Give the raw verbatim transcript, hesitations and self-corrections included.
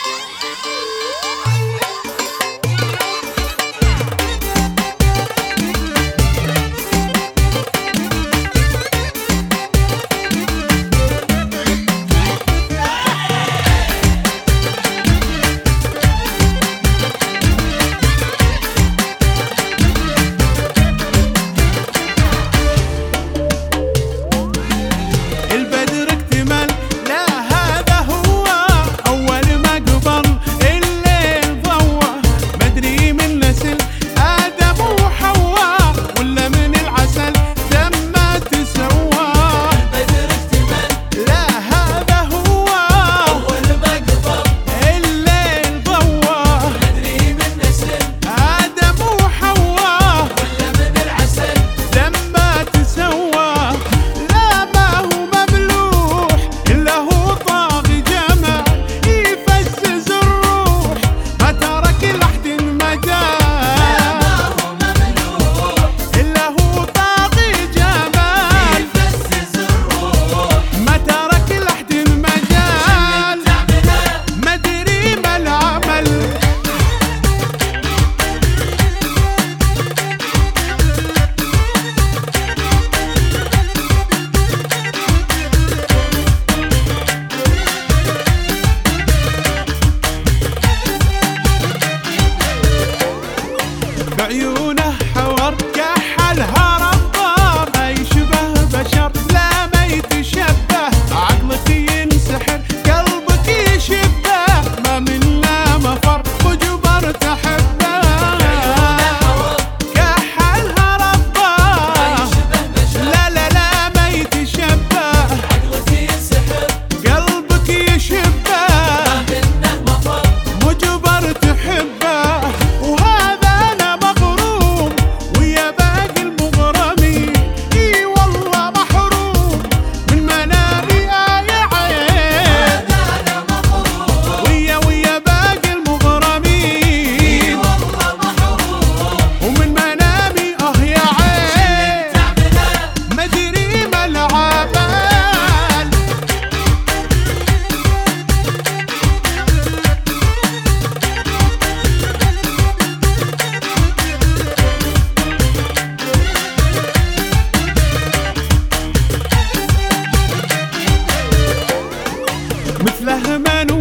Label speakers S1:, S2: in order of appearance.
S1: بعيونه حور كحلها ربار، ما يشبه بشر لا ما يتشبه، عقلك ينسحر قلبك يشبه، ما منا مفر وجبر تحبه. بعيونه حور كحلها ربار، ما يشبه بشر لا لا لا ما يتشبه، عقلك ينسحر قلبك يشبه، ما منا مفر وجبر تحبه. مثله ما